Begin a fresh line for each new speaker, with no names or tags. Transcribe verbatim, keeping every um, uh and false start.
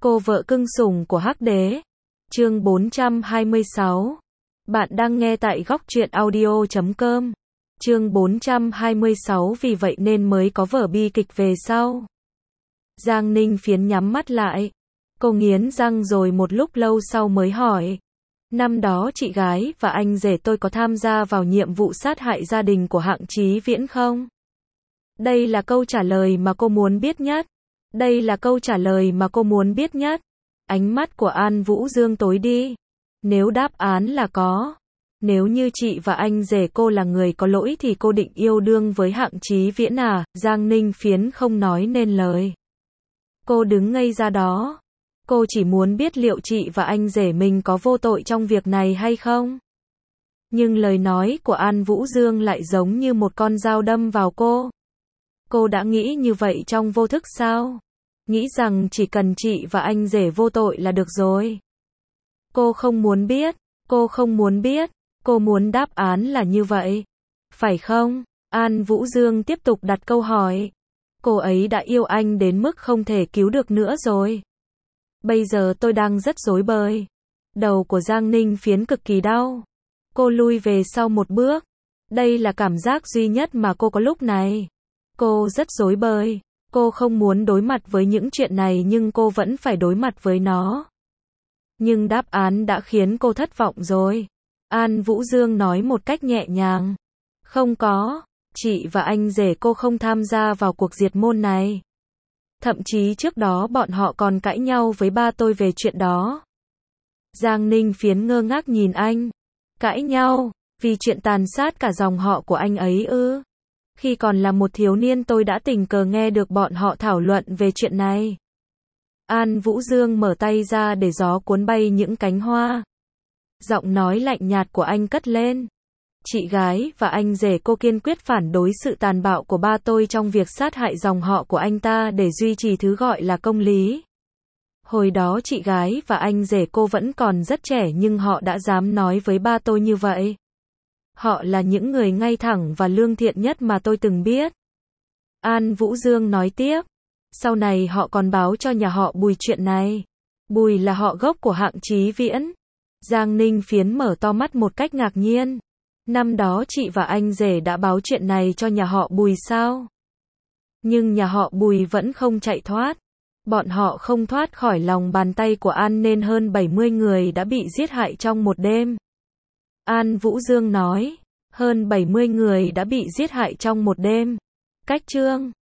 Cô vợ cưng sủng của Hắc Đế. Chương bốn trăm hai mươi sáu. Bạn đang nghe tại góc truyện audio chấm com. Chương bốn trăm hai mươi sáu vì vậy nên mới có vở bi kịch về sau. Giang Ninh Phiến nhắm mắt lại. Cô nghiến răng rồi một lúc lâu sau mới hỏi. Năm đó chị gái và anh rể tôi có tham gia vào nhiệm vụ sát hại gia đình của Hạng Chí Viễn không? Đây là câu trả lời mà cô muốn biết nhất. Đây là câu trả lời mà cô muốn biết nhất. Ánh mắt của An Vũ Dương tối đi. Nếu đáp án là có. Nếu như chị và anh rể cô là người có lỗi thì cô định yêu đương với Hạng Chí Viễn à? Giang Ninh Phiến không nói nên lời. Cô đứng ngây ra đó. Cô chỉ muốn biết liệu chị và anh rể mình có vô tội trong việc này hay không? Nhưng lời nói của An Vũ Dương lại giống như một con dao đâm vào cô. Cô đã nghĩ như vậy trong vô thức sao? Nghĩ rằng chỉ cần chị và anh rể vô tội là được rồi. Cô không muốn biết, cô không muốn biết, cô muốn đáp án là như vậy. Phải không? An Vũ Dương tiếp tục đặt câu hỏi. Cô ấy đã yêu anh đến mức không thể cứu được nữa rồi. Bây giờ tôi đang rất rối bời. Đầu của Giang Ninh Phiến cực kỳ đau. Cô lui về sau một bước. Đây là cảm giác duy nhất mà cô có lúc này. Cô rất rối bời. Cô không muốn đối mặt với những chuyện này nhưng cô vẫn phải đối mặt với nó. Nhưng đáp án đã khiến cô thất vọng rồi. An Vũ Dương nói một cách nhẹ nhàng. Không có, chị và anh rể cô không tham gia vào cuộc diệt môn này. Thậm chí trước đó bọn họ còn cãi nhau với ba tôi về chuyện đó. Giang Ninh Phiến ngơ ngác nhìn anh. Cãi nhau, vì chuyện tàn sát cả dòng họ của anh ấy ư? Khi còn là một thiếu niên tôi đã tình cờ nghe được bọn họ thảo luận về chuyện này. An Vũ Dương mở tay ra để gió cuốn bay những cánh hoa. Giọng nói lạnh nhạt của anh cất lên. Chị gái và anh rể cô kiên quyết phản đối sự tàn bạo của ba tôi trong việc sát hại dòng họ của anh ta để duy trì thứ gọi là công lý. Hồi đó chị gái và anh rể cô vẫn còn rất trẻ nhưng họ đã dám nói với ba tôi như vậy. Họ là những người ngay thẳng và lương thiện nhất mà tôi từng biết. An Vũ Dương nói tiếp. Sau này họ còn báo cho nhà họ Bùi chuyện này. Bùi là họ gốc của Hạng Chí Viễn. Giang Ninh Phiến mở to mắt một cách ngạc nhiên. Năm đó chị và anh rể đã báo chuyện này cho nhà họ Bùi sao? Nhưng nhà họ Bùi vẫn không chạy thoát. Bọn họ không thoát khỏi lòng bàn tay của An nên hơn bảy mươi người đã bị giết hại trong một đêm. An Vũ Dương nói, hơn bảy mươi người đã bị giết hại trong một đêm. Cách chương